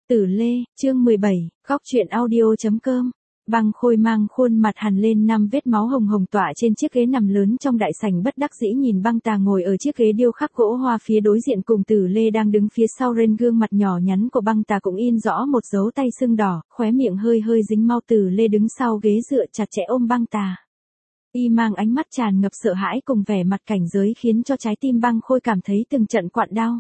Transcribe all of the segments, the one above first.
Tử Lê, chương 17, góc truyện audio.com. Băng Khôi mang khuôn mặt hằn lên 5 vết máu hồng hồng tỏa trên chiếc ghế nằm lớn trong đại sảnh, bất đắc dĩ nhìn Băng Tà ngồi ở chiếc ghế điêu khắc gỗ hoa phía đối diện cùng Tử Lê đang đứng phía sau. Trên gương mặt nhỏ nhắn của Băng Tà cũng in rõ một dấu tay sưng đỏ, khóe miệng hơi hơi dính máu. Tử Lê đứng sau ghế dựa chặt chẽ ôm Băng Tà. Y mang ánh mắt tràn ngập sợ hãi cùng vẻ mặt cảnh giới khiến cho trái tim Băng Khôi cảm thấy từng trận quặn đau.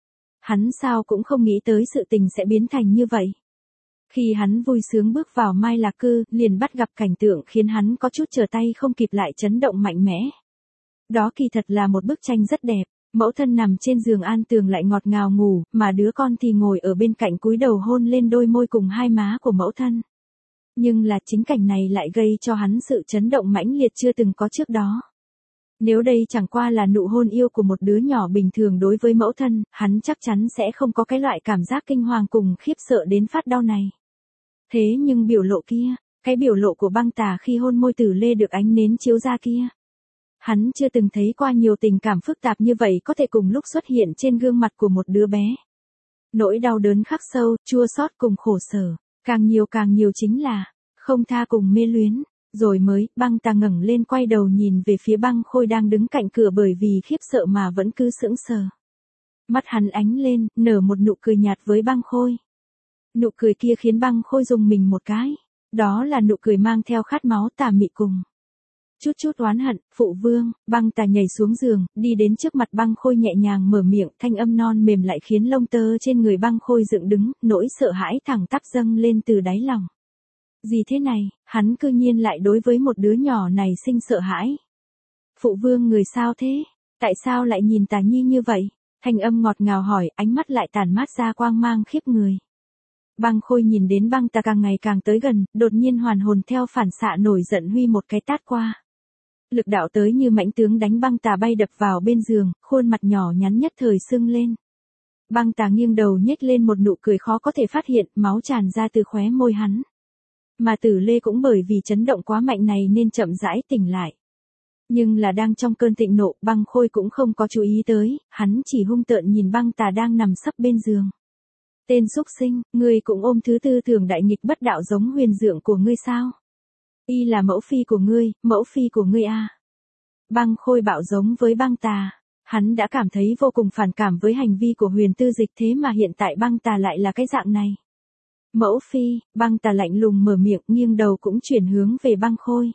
Hắn sao cũng không nghĩ tới sự tình sẽ biến thành như vậy. Khi hắn vui sướng bước vào Mai Lạc Cư, liền bắt gặp cảnh tượng khiến hắn có chút trở tay không kịp, lại chấn động mạnh mẽ. Đó kỳ thật là một bức tranh rất đẹp, mẫu thân nằm trên giường an tường lại ngọt ngào ngủ, mà đứa con thì ngồi ở bên cạnh cúi đầu hôn lên đôi môi cùng hai má của mẫu thân. Nhưng là chính cảnh này lại gây cho hắn sự chấn động mãnh liệt chưa từng có trước đó. Nếu đây chẳng qua là nụ hôn yêu của một đứa nhỏ bình thường đối với mẫu thân, hắn chắc chắn sẽ không có cái loại cảm giác kinh hoàng cùng khiếp sợ đến phát đau này. Thế nhưng biểu lộ kia, cái biểu lộ của Băng Tà khi hôn môi Tử Lê được ánh nến chiếu ra kia. Hắn chưa từng thấy qua nhiều tình cảm phức tạp như vậy có thể cùng lúc xuất hiện trên gương mặt của một đứa bé. Nỗi đau đớn khắc sâu, chua xót cùng khổ sở, càng nhiều chính là không tha cùng mê luyến. Rồi mới, Băng Tà ngẩng lên quay đầu nhìn về phía Băng Khôi đang đứng cạnh cửa, bởi vì khiếp sợ mà vẫn cứ sững sờ. Mắt hắn ánh lên, nở một nụ cười nhạt với Băng Khôi. Nụ cười kia khiến Băng Khôi rùng mình một cái. Đó là nụ cười mang theo khát máu tà mị cùng chút oán hận. Phụ vương. Băng Tà nhảy xuống giường, đi đến trước mặt Băng Khôi nhẹ nhàng mở miệng, thanh âm non mềm lại khiến lông tơ trên người Băng Khôi dựng đứng, nỗi sợ hãi thẳng tắp dâng lên từ đáy lòng. Gì thế này, hắn cư nhiên lại đối với một đứa nhỏ này sinh sợ hãi. Phụ vương người sao thế? Tại sao lại nhìn Tà Nhi như vậy? Thanh âm ngọt ngào hỏi, ánh mắt lại tản mát ra quang mang khiếp người. Băng Khôi nhìn đến Băng Tà càng ngày càng tới gần, đột nhiên hoàn hồn theo phản xạ nổi giận huy một cái tát qua. Lực đạo tới như mãnh tướng đánh Băng Tà bay đập vào bên giường, khuôn mặt nhỏ nhắn nhất thời sưng lên. Băng Tà nghiêng đầu nhếch lên một nụ cười khó có thể phát hiện, máu tràn ra từ khóe môi hắn. Mà Tử Lê cũng bởi vì chấn động quá mạnh này nên chậm rãi tỉnh lại. Nhưng là đang trong cơn thịnh nộ, Băng Khôi cũng không có chú ý tới, hắn chỉ hung tợn nhìn Băng Tà đang nằm sấp bên giường. Tên súc sinh, ngươi cũng ôm thứ tư tưởng đại nghịch bất đạo giống huyền dượng của ngươi sao? Y là mẫu phi của ngươi à? Băng Khôi bạo giống với Băng Tà. Hắn đã cảm thấy vô cùng phản cảm với hành vi của Huyền Tư Dịch, thế mà hiện tại Băng Tà lại là cái dạng này. Mẫu phi. Băng Tà lạnh lùng mở miệng, nghiêng đầu cũng chuyển hướng về Băng Khôi.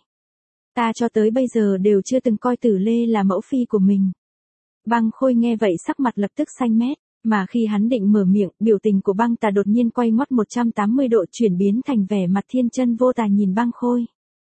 Ta cho tới bây giờ đều chưa từng coi Tử Lê là mẫu phi của mình. Băng Khôi nghe vậy sắc mặt lập tức xanh mét, mà khi hắn định mở miệng, biểu tình của Băng Tà đột nhiên quay ngoắt 180 độ, chuyển biến thành vẻ mặt thiên chân vô tà nhìn Băng Khôi.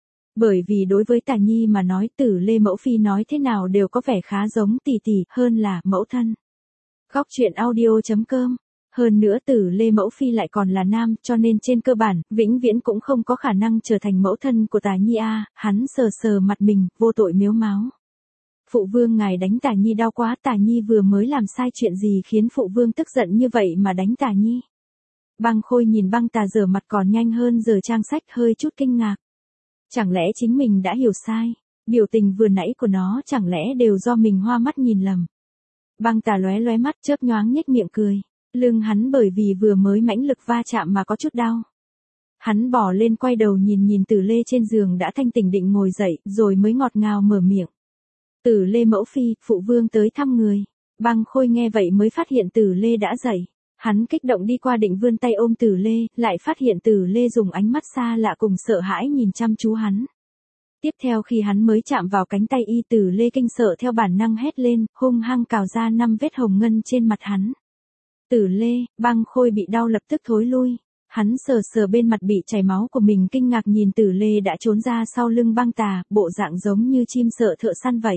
Bởi vì đối với Tà Nhi mà nói, Tử Lê mẫu phi nói thế nào đều có vẻ khá giống tỷ tỷ hơn là mẫu thân. Góc truyện audio.com. Hơn nữa Tử Lê mẫu phi lại còn là nam, cho nên trên cơ bản, vĩnh viễn cũng không có khả năng trở thành mẫu thân của Tà Nhi a. Hắn sờ mặt mình, vô tội mếu máo. Phụ vương ngài đánh Tà Nhi đau quá, Tà Nhi vừa mới làm sai chuyện gì khiến phụ vương tức giận như vậy mà đánh Tà Nhi? Băng Khôi nhìn Băng Tà rửa mặt còn nhanh hơn giờ trang sách, hơi chút kinh ngạc. Chẳng lẽ chính mình đã hiểu sai? Biểu tình vừa nãy của nó chẳng lẽ đều do mình hoa mắt nhìn lầm? Băng Tà lóe mắt chớp nhoáng nhếch miệng cười. Lưng hắn bởi vì vừa mới mãnh lực va chạm mà có chút đau. Hắn bò lên quay đầu nhìn Tử Lê trên giường đã thanh tỉnh định ngồi dậy, rồi mới ngọt ngào mở miệng. Tử Lê mẫu phi, phụ vương tới thăm người. Băng Khôi nghe vậy mới phát hiện Tử Lê đã dậy. Hắn kích động đi qua định vươn tay ôm Tử Lê, lại phát hiện Tử Lê dùng ánh mắt xa lạ cùng sợ hãi nhìn chăm chú hắn. Tiếp theo khi hắn mới chạm vào cánh tay y, Tử Lê kinh sợ theo bản năng hét lên, hung hăng cào ra 5 vết hồng ngân trên mặt hắn. Tử Lê. Băng Khôi bị đau lập tức thối lui. Hắn sờ bên mặt bị chảy máu của mình, kinh ngạc nhìn Tử Lê đã trốn ra sau lưng Băng Tà, bộ dạng giống như chim sợ thợ săn vậy.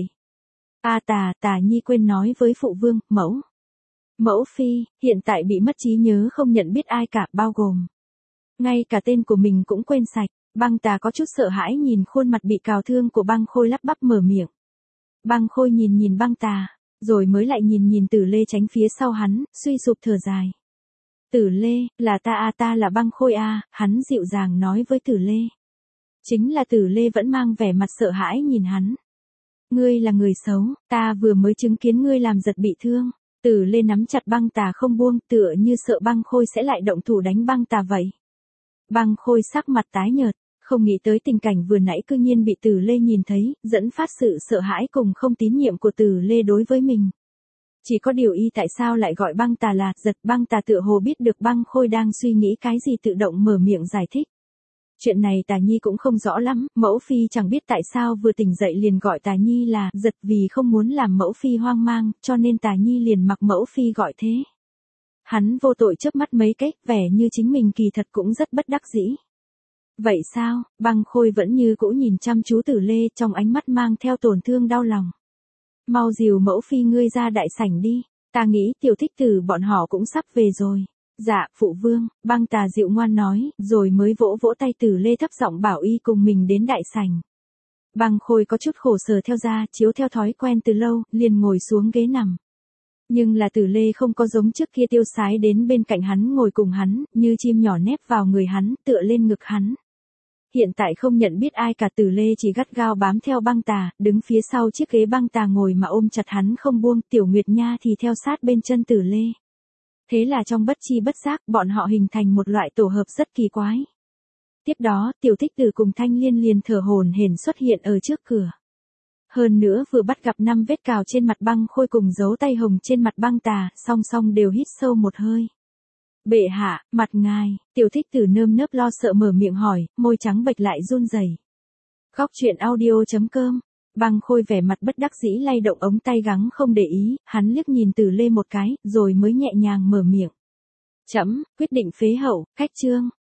Tà Nhi quên nói với phụ vương, mẫu phi, hiện tại bị mất trí nhớ không nhận biết ai cả, bao gồm ngay cả tên của mình cũng quên sạch. Băng Tà có chút sợ hãi nhìn khuôn mặt bị cào thương của Băng Khôi, lắp bắp mở miệng. Băng Khôi nhìn Băng Tà, rồi mới lại nhìn Tử Lê tránh phía sau hắn, suy sụp thở dài. Tử Lê, là ta là Băng Khôi a. Hắn dịu dàng nói với Tử Lê. Chính là Tử Lê vẫn mang vẻ mặt sợ hãi nhìn hắn. Ngươi là người xấu, ta vừa mới chứng kiến ngươi làm giật bị thương. Từ Lê nắm chặt băng tà không buông, tựa như sợ băng khôi sẽ lại động thủ đánh băng tà vậy. Băng khôi sắc mặt tái nhợt, không nghĩ tới tình cảnh vừa nãy cư nhiên bị Từ Lê nhìn thấy, dẫn phát sự sợ hãi cùng không tín nhiệm của Từ Lê đối với mình. Chỉ có điều y tại sao lại gọi băng tà là giật, băng tà tựa hồ biết được băng khôi đang suy nghĩ cái gì tự động mở miệng giải thích. Chuyện này Tà Nhi cũng không rõ lắm, mẫu phi chẳng biết tại sao vừa tỉnh dậy liền gọi Tà Nhi là giật vì không muốn làm mẫu phi hoang mang, cho nên Tà Nhi liền mặc mẫu phi gọi thế. Hắn vô tội chớp mắt mấy cái, vẻ như chính mình kỳ thật cũng rất bất đắc dĩ. Vậy sao? Băng khôi vẫn như cũ nhìn chăm chú Tử Lê, trong ánh mắt mang theo tổn thương đau lòng. Mau dìu mẫu phi ngươi ra đại sảnh đi, ta nghĩ Tiểu Thích Tử bọn họ cũng sắp về rồi. Dạ, phụ vương, băng tà dịu ngoan nói, rồi mới vỗ vỗ tay Tử Lê thấp giọng bảo y cùng mình đến đại sảnh. Băng khôi có chút khổ sở theo ra, chiếu theo thói quen từ lâu, liền ngồi xuống ghế nằm. Nhưng là Tử Lê không có giống trước kia tiêu sái đến bên cạnh hắn ngồi cùng hắn, như chim nhỏ nép vào người hắn, tựa lên ngực hắn. Hiện tại không nhận biết ai cả, Tử Lê chỉ gắt gao bám theo băng tà, đứng phía sau chiếc ghế băng tà ngồi mà ôm chặt hắn không buông, Tiểu Nguyệt Nha thì theo sát bên chân Tử Lê. Thế là trong bất chi bất giác, bọn họ hình thành một loại tổ hợp rất kỳ quái. Tiếp đó, Tiểu Thích Tử cùng Thanh Liên liền thở hổn hển xuất hiện ở trước cửa. Hơn nữa vừa bắt gặp 5 vết cào trên mặt băng khôi cùng dấu tay hồng trên mặt băng tà, song song đều hít sâu một hơi. Bệ hạ, mặt ngài, Tiểu Thích Tử nơm nớp lo sợ mở miệng hỏi, môi trắng bệch lại run rẩy. Góc truyện audio.com. Băng khôi vẻ mặt bất đắc dĩ lay động ống tay gắng không để ý, hắn liếc nhìn Tử Lê một cái, rồi mới nhẹ nhàng mở miệng. Trẫm quyết định phế hậu, cách chương.